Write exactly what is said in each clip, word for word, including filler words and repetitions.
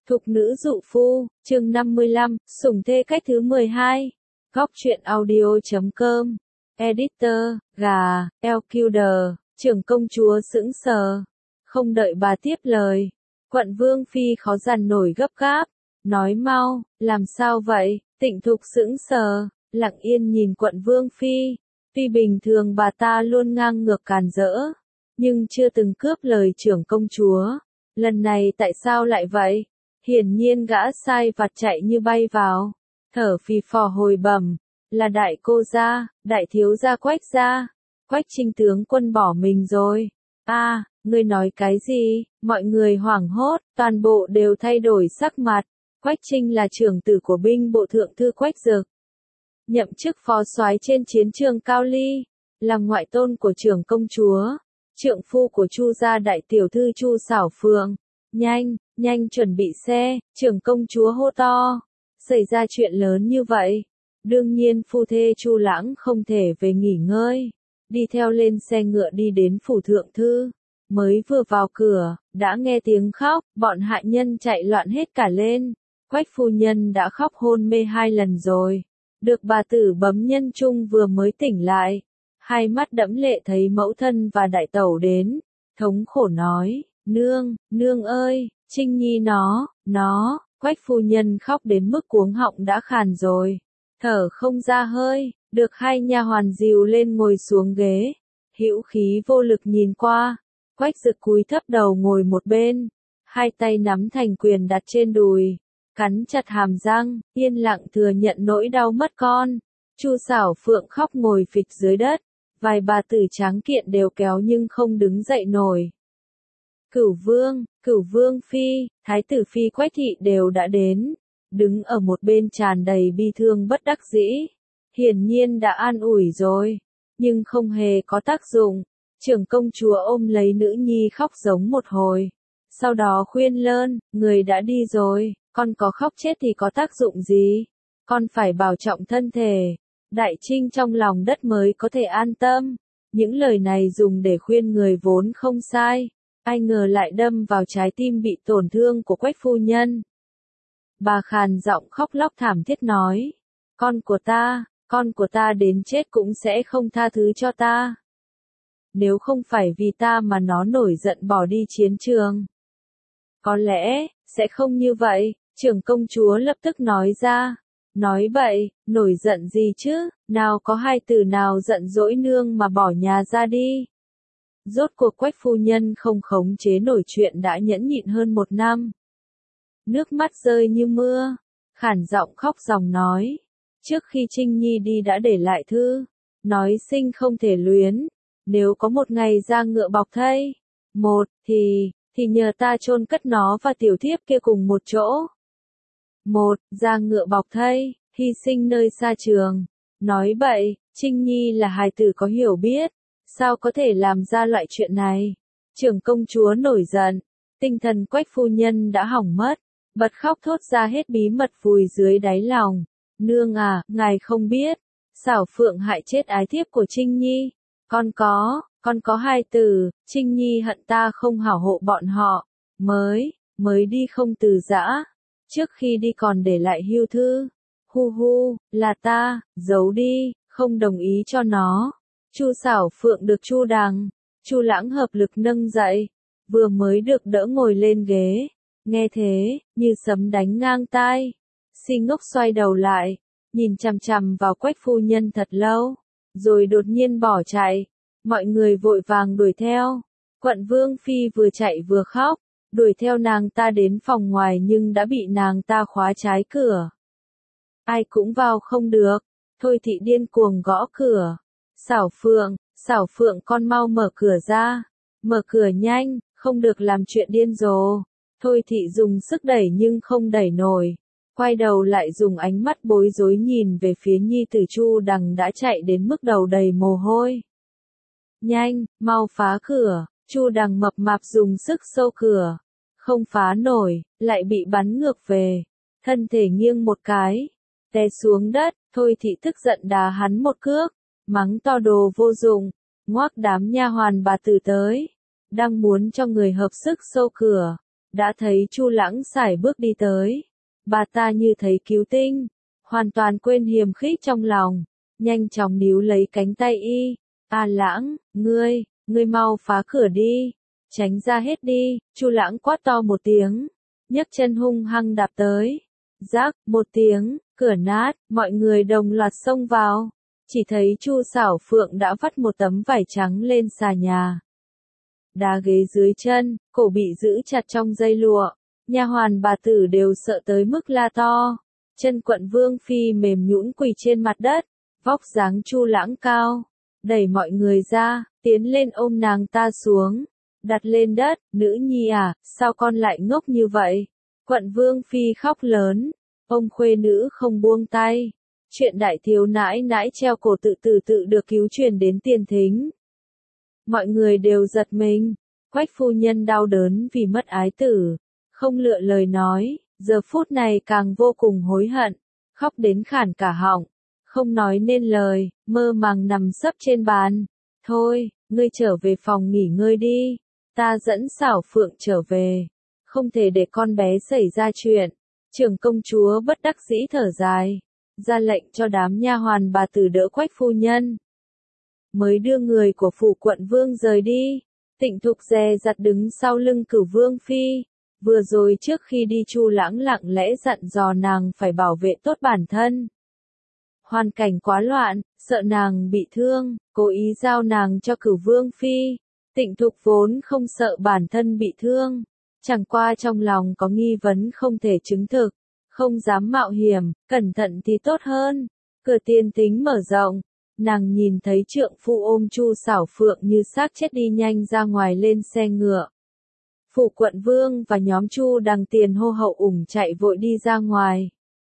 Thục nữ dụ phu, chương năm mươi lăm, sủng thê cách thứ mười hai. Góc truyện audio chấm com. Editor, gà, Elkuder, trưởng công chúa sững sờ. Không đợi bà tiếp lời. Quận Vương Phi khó dằn nổi gấp gáp. Nói mau, làm sao vậy? Tịnh Thục sững sờ, lặng yên nhìn Quận Vương Phi. Tuy bình thường bà ta luôn ngang ngược càn rỡ, nhưng chưa từng cướp lời trưởng công chúa. Lần này tại sao lại vậy? Hiển nhiên gã sai vặt chạy như bay vào, thở phì phò hồi bẩm, là đại cô gia, đại thiếu gia Quách gia. Quách Trinh tướng quân bỏ mình rồi. A, à, ngươi nói cái gì? Mọi người hoảng hốt, toàn bộ đều thay đổi sắc mặt. Quách Trinh là trưởng tử của binh bộ thượng thư Quách Dực, nhậm chức phó soái trên chiến trường Cao Ly, làm ngoại tôn của trưởng công chúa, trượng phu của Chu gia đại tiểu thư Chu Xảo Phượng. Nhanh, nhanh chuẩn bị xe, trưởng công chúa hô to. Xảy ra chuyện lớn như vậy, đương nhiên phu thê Chu Lãng không thể về nghỉ ngơi, đi theo lên xe ngựa đi đến phủ thượng thư. Mới vừa vào cửa, đã nghe tiếng khóc, bọn hạ nhân chạy loạn hết cả lên. Quách phu nhân đã khóc hôn mê hai lần rồi, được bà tử bấm nhân trung vừa mới tỉnh lại, hai mắt đẫm lệ thấy mẫu thân và đại tẩu đến, thống khổ nói, nương, nương ơi, Trinh Nhi nó, nó, Quách phu nhân khóc đến mức cuống họng đã khàn rồi, thở không ra hơi, được hai nha hoàn dìu lên ngồi xuống ghế, hữu khí vô lực nhìn qua, Quách Dực cúi thấp đầu ngồi một bên, hai tay nắm thành quyền đặt trên đùi, cắn chặt hàm răng, yên lặng thừa nhận nỗi đau mất con. Chu Xảo Phượng khóc ngồi phịch dưới đất, vài bà tử tráng kiện đều kéo nhưng không đứng dậy nổi. Cửu Vương, Cửu Vương Phi, Thái tử Phi Quách Thị đều đã đến, đứng ở một bên tràn đầy bi thương bất đắc dĩ. Hiển nhiên đã an ủi rồi, nhưng không hề có tác dụng. Trưởng công chúa ôm lấy nữ nhi khóc giống một hồi. Sau đó khuyên lơn, người đã đi rồi, con có khóc chết thì có tác dụng gì? Con phải bảo trọng thân thể. Đại Trinh trong lòng đất mới có thể an tâm. Những lời này dùng để khuyên người vốn không sai. Ai ngờ lại đâm vào trái tim bị tổn thương của Quách phu nhân. Bà khàn giọng khóc lóc thảm thiết nói. Con của ta, con của ta đến chết cũng sẽ không tha thứ cho ta. Nếu không phải vì ta mà nó nổi giận bỏ đi chiến trường. Có lẽ, sẽ không như vậy, trưởng công chúa lập tức nói ra. Nói bậy, nổi giận gì chứ, nào có hai từ nào giận dỗi nương mà bỏ nhà ra đi. Rốt cuộc Quách phu nhân không khống chế nổi chuyện đã nhẫn nhịn hơn một năm. Nước mắt rơi như mưa, khản giọng khóc ròng nói. Trước khi Trinh Nhi đi đã để lại thư, nói sinh không thể luyến, nếu có một ngày ra ngựa bọc thây, một, thì, thì nhờ ta chôn cất nó và tiểu thiếp kia cùng một chỗ. Một, ra ngựa bọc thây, hy sinh nơi xa trường. Nói bậy, Trinh Nhi là hài tử có hiểu biết, sao có thể làm ra loại chuyện này? Trưởng công chúa nổi giận, tinh thần Quách phu nhân đã hỏng mất, bật khóc thốt ra hết bí mật vùi dưới đáy lòng. Nương à, ngài không biết, Xảo Phượng hại chết ái thiếp của Trinh Nhi. Con có, con có hai từ, Trinh Nhi hận ta không hảo hộ bọn họ, mới, mới đi không từ giã. Trước khi đi còn để lại hưu thư. Hu hu, là ta, giấu đi, không đồng ý cho nó. Chu Xảo Phượng được Chu Đằng, Chu Lãng hợp lực nâng dậy, vừa mới được đỡ ngồi lên ghế. Nghe thế, như sấm đánh ngang tai. Si ngốc xoay đầu lại, nhìn chằm chằm vào Quách phu nhân thật lâu, rồi đột nhiên bỏ chạy. Mọi người vội vàng đuổi theo. Quận Vương Phi vừa chạy vừa khóc, đuổi theo nàng ta đến phòng ngoài nhưng đã bị nàng ta khóa trái cửa. Ai cũng vào không được, Thôi Thị điên cuồng gõ cửa. Xảo Phượng, Xảo Phượng con mau mở cửa ra, mở cửa nhanh, không được làm chuyện điên rồ. Thôi Thị dùng sức đẩy nhưng không đẩy nổi, quay đầu lại dùng ánh mắt bối rối nhìn về phía nhi tử Chu Đằng đã chạy đến mức đầu đầy mồ hôi. Nhanh, mau phá cửa. Chu Đằng mập mạp dùng sức xô cửa, không phá nổi, lại bị bắn ngược về, thân thể nghiêng một cái, té xuống đất. Thôi Thị tức giận đá hắn một cước, mắng to đồ vô dụng, ngoác đám nha hoàn bà tử tới, đang muốn cho người hợp sức xô cửa, đã thấy Chu Lãng sải bước đi tới. Bà ta như thấy cứu tinh, hoàn toàn quên hiềm khích trong lòng, nhanh chóng níu lấy cánh tay y. A Lãng, ngươi, ngươi mau phá cửa đi, tránh ra hết đi. Chu Lãng quát to một tiếng, nhấc chân hung hăng đạp tới. Rác, một tiếng, cửa nát, mọi người đồng loạt xông vào. Chỉ thấy Chu Xảo Phượng đã vắt một tấm vải trắng lên xà nhà. Đá ghế dưới chân, cổ bị giữ chặt trong dây lụa. Nha hoàn bà tử đều sợ tới mức la to. Chân Quận Vương Phi mềm nhũn quỳ trên mặt đất, vóc dáng Chu Lãng cao, đẩy mọi người ra, tiến lên ôm nàng ta xuống, đặt lên đất. Nữ nhi à, sao con lại ngốc như vậy? Quận Vương Phi khóc lớn, ông khuê nữ không buông tay. Chuyện đại thiếu nãi nãi treo cổ tự tử tự được cứu truyền đến tiền thính. Mọi người đều giật mình, Quách phu nhân đau đớn vì mất ái tử, không lựa lời nói, giờ phút này càng vô cùng hối hận, khóc đến khản cả họng, không nói nên lời, mơ màng nằm sấp trên bàn. Thôi, ngươi trở về phòng nghỉ ngơi đi, ta dẫn Xảo Phượng trở về, không thể để con bé xảy ra chuyện. Trưởng công chúa bất đắc dĩ thở dài, ra lệnh cho đám nha hoàn bà tử đỡ Quách phu nhân. Mới đưa người của phủ quận vương rời đi, Tịnh Thục dè dặt đứng sau lưng Cửu Vương Phi. Vừa rồi trước khi đi Chu Lãng lặng lẽ dặn dò nàng phải bảo vệ tốt bản thân. Hoàn cảnh quá loạn, sợ nàng bị thương, cố ý giao nàng cho Cửu Vương Phi. Tịnh Thục vốn không sợ bản thân bị thương, chẳng qua trong lòng có nghi vấn không thể chứng thực, không dám mạo hiểm, cẩn thận thì tốt hơn. Cửa tiên thính mở rộng, nàng nhìn thấy trượng phu ôm Chu Xảo Phượng như xác chết đi nhanh ra ngoài lên xe ngựa. Phủ quận vương và nhóm Chu Đằng tiền hô hậu ủng chạy vội đi ra ngoài.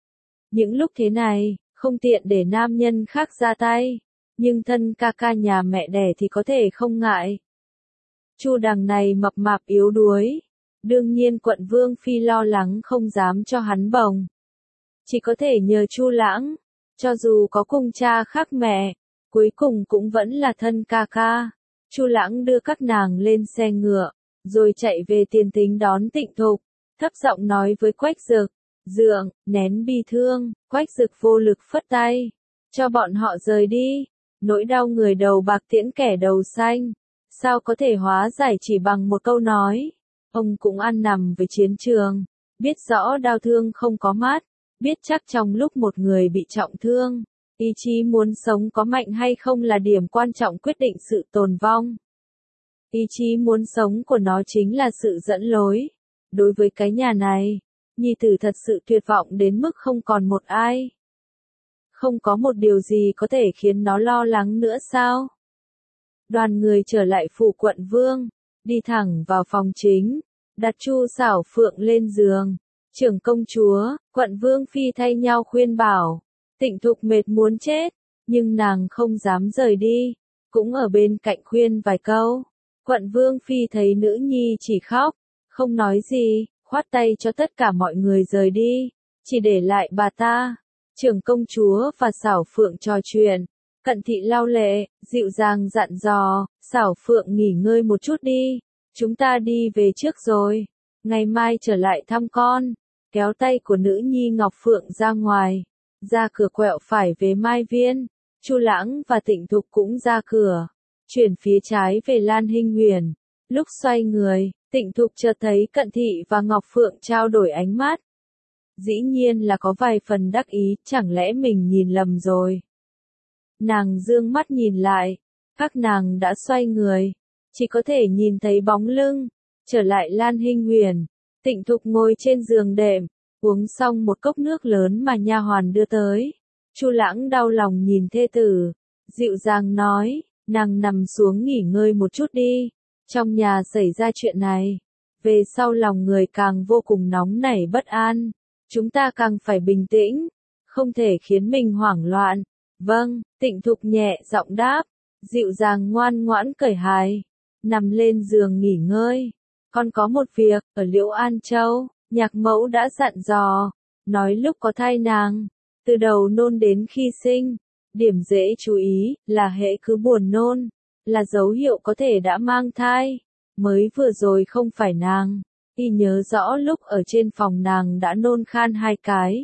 Những lúc thế này, không tiện để nam nhân khác ra tay, nhưng thân ca ca nhà mẹ đẻ thì có thể không ngại. Chu Đằng này mập mạp yếu đuối, đương nhiên quận Vương Phi lo lắng không dám cho hắn bồng. Chỉ có thể nhờ Chu Lãng, cho dù có cùng cha khác mẹ, cuối cùng cũng vẫn là thân ca ca. Chu Lãng đưa các nàng lên xe ngựa, rồi chạy về tiền thính đón Tịnh Thục, thấp giọng nói với Quách Dực, Dượng, nén bi thương. Quách Dực vô lực phất tay, cho bọn họ rời đi. Nỗi đau người đầu bạc tiễn kẻ đầu xanh, sao có thể hóa giải chỉ bằng một câu nói. Ông cũng ăn nằm với chiến trường, biết rõ đau thương không có mát, biết chắc trong lúc một người bị trọng thương, ý chí muốn sống có mạnh hay không là điểm quan trọng quyết định sự tồn vong. Ý chí muốn sống của nó chính là sự dẫn lối. Đối với cái nhà này, nhi tử thật sự tuyệt vọng đến mức không còn một ai. Không có một điều gì có thể khiến nó lo lắng nữa sao? Đoàn người trở lại phủ quận vương, đi thẳng vào phòng chính, đặt Chu Xảo Phượng lên giường. Trưởng công chúa, quận vương phi thay nhau khuyên bảo. Tịnh Thục mệt muốn chết, nhưng nàng không dám rời đi, cũng ở bên cạnh khuyên vài câu. Quận vương phi thấy nữ nhi chỉ khóc, không nói gì, khoát tay cho tất cả mọi người rời đi, chỉ để lại bà ta. Trưởng công chúa và Xảo Phượng trò chuyện, Cận Thị lau lệ, dịu dàng dặn dò, Xảo Phượng nghỉ ngơi một chút đi, chúng ta đi về trước rồi, ngày mai trở lại thăm con. Kéo tay của nữ nhi Ngọc Phượng ra ngoài, ra cửa quẹo phải về Mai Viên. Chu Lãng và Tịnh Thục cũng ra cửa, chuyển phía trái về Lan Hinh Huyền. Lúc xoay người, Tịnh Thục chợt thấy Cận Thị và Ngọc Phượng trao đổi ánh mắt. Dĩ nhiên là có vài phần đắc ý, chẳng lẽ mình nhìn lầm rồi. Nàng dương mắt nhìn lại, các nàng đã xoay người, chỉ có thể nhìn thấy bóng lưng. Trở lại Lan Hinh Huyền, Tịnh Thục ngồi trên giường đệm, uống xong một cốc nước lớn mà nha hoàn đưa tới. Chu Lãng đau lòng nhìn thê tử, dịu dàng nói, nàng nằm xuống nghỉ ngơi một chút đi, trong nhà xảy ra chuyện này, về sau lòng người càng vô cùng nóng nảy bất an, chúng ta càng phải bình tĩnh, không thể khiến mình hoảng loạn. Vâng, Tịnh Thục nhẹ giọng đáp, dịu dàng ngoan ngoãn cởi hài, nằm lên giường nghỉ ngơi. Con có một việc, ở Liễu An Châu, nhạc mẫu đã dặn dò, nói lúc có thai nàng, từ đầu nôn đến khi sinh, điểm dễ chú ý là hễ cứ buồn nôn, là dấu hiệu có thể đã mang thai, mới vừa rồi không phải nàng, Y nhớ rõ lúc ở trên phòng nàng đã nôn khan hai cái.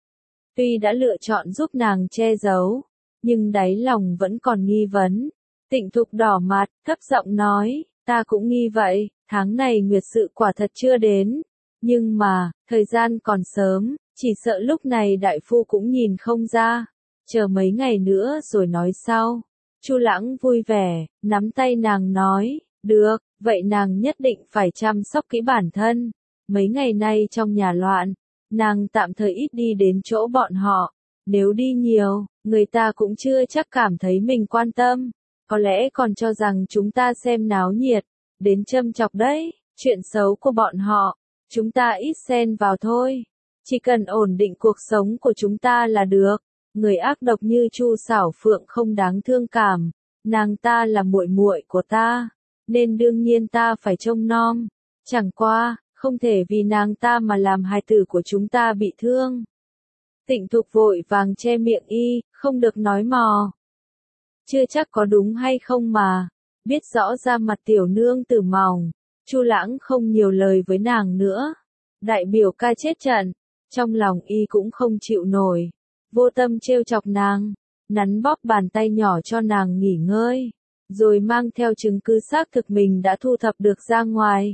Tuy đã lựa chọn giúp nàng che giấu, nhưng đáy lòng vẫn còn nghi vấn. Tịnh Thục đỏ mặt, thấp giọng nói, ta cũng nghi vậy, tháng này nguyệt sự quả thật chưa đến. Nhưng mà, thời gian còn sớm, chỉ sợ lúc này đại phu cũng nhìn không ra. Chờ mấy ngày nữa rồi nói sau. Chu Lãng vui vẻ, nắm tay nàng nói, được, vậy nàng nhất định phải chăm sóc kỹ bản thân. Mấy ngày nay trong nhà loạn, nàng tạm thời ít đi đến chỗ bọn họ. Nếu đi nhiều, người ta cũng chưa chắc cảm thấy mình quan tâm. Có lẽ còn cho rằng chúng ta xem náo nhiệt, đến châm chọc đấy, chuyện xấu của bọn họ. Chúng ta ít xen vào thôi. Chỉ cần ổn định cuộc sống của chúng ta là được. Người ác độc như Chu Xảo Phượng không đáng thương cảm. Nàng ta là muội muội của ta, nên đương nhiên ta phải trông nom. Chẳng qua, không thể vì nàng ta mà làm hài tử của chúng ta bị thương. Tịnh Thục vội vàng che miệng y, không được nói mò. Chưa chắc có đúng hay không mà. Biết rõ ra mặt tiểu nương tử mỏng. Chu Lãng không nhiều lời với nàng nữa. Đại biểu ca chết trận. Trong lòng y cũng không chịu nổi. Vô tâm trêu chọc nàng. Nắn bóp bàn tay nhỏ cho nàng nghỉ ngơi. Rồi mang theo chứng cứ xác thực mình đã thu thập được ra ngoài.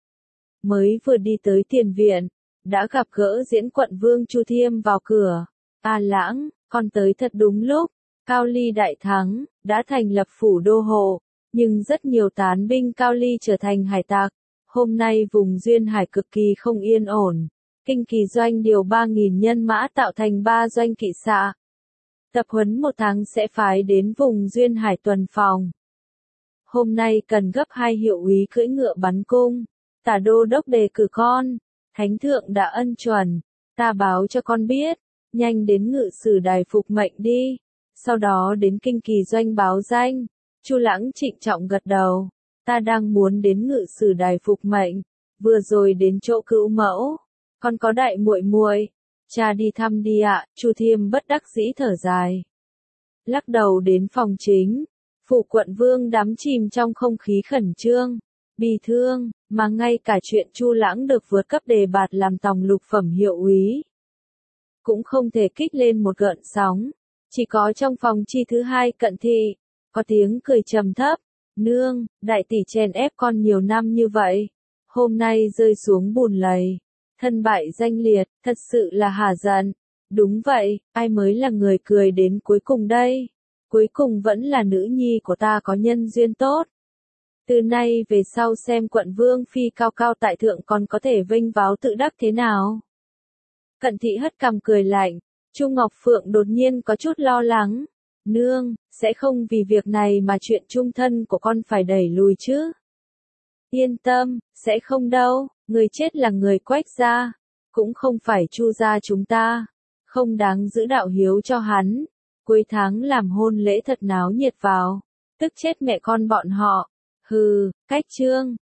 Mới vừa đi tới tiền viện. Đã gặp gỡ diễn quận vương Chu Thiêm vào cửa. A Lãng, con tới thật đúng lúc. Cao Ly đại thắng, đã thành lập phủ đô hộ. Nhưng rất nhiều tán binh Cao Ly trở thành hải tặc. Hôm nay vùng Duyên Hải cực kỳ không yên ổn. Kinh Kỳ doanh điều ba nghìn nhân mã tạo thành ba doanh kỵ xạ. Tập huấn một tháng sẽ phái đến vùng Duyên Hải tuần phòng. Hôm nay cần gấp hai hiệu úy cưỡi ngựa bắn cung. Tả đô đốc đề cử con. Thánh thượng đã ân chuẩn. Ta báo cho con biết. Nhanh đến ngự sử đài phục mệnh đi. Sau đó đến Kinh Kỳ doanh báo danh. Chu Lãng trịnh trọng gật đầu. Ta đang muốn đến ngự sử đài phục mệnh. Vừa rồi đến chỗ cữu mẫu. Con có đại muội muội. Cha đi thăm đi ạ. Chu Thiêm bất đắc dĩ thở dài. Lắc đầu đến phòng chính. Phủ quận vương đắm chìm trong không khí khẩn trương. Bi thương, mà ngay cả chuyện Chu Lãng được vượt cấp đề bạt làm tòng lục phẩm hiệu úy. Cũng không thể kích lên một gợn sóng. Chỉ có trong phòng chi thứ hai cận thị. Có tiếng cười trầm thấp. Nương, đại tỷ chèn ép con nhiều năm như vậy. Hôm nay rơi xuống bùn lầy. Thân bại danh liệt, thật sự là hả giận. Đúng vậy, ai mới là người cười đến cuối cùng đây? Cuối cùng vẫn là nữ nhi của ta có nhân duyên tốt. Từ nay về sau xem quận vương phi cao cao tại thượng còn có thể vênh váo tự đắc thế nào? Cận thị hất cằm cười lạnh. Chu Ngọc Phượng đột nhiên có chút lo lắng. Nương, sẽ không vì việc này mà chuyện chung thân của con phải đẩy lùi chứ? Yên tâm, sẽ không đâu, người chết là người Quách gia, cũng không phải Chu gia chúng ta, không đáng giữ đạo hiếu cho hắn. Cuối tháng làm hôn lễ thật náo nhiệt vào, tức chết mẹ con bọn họ. Hừ, cách trương,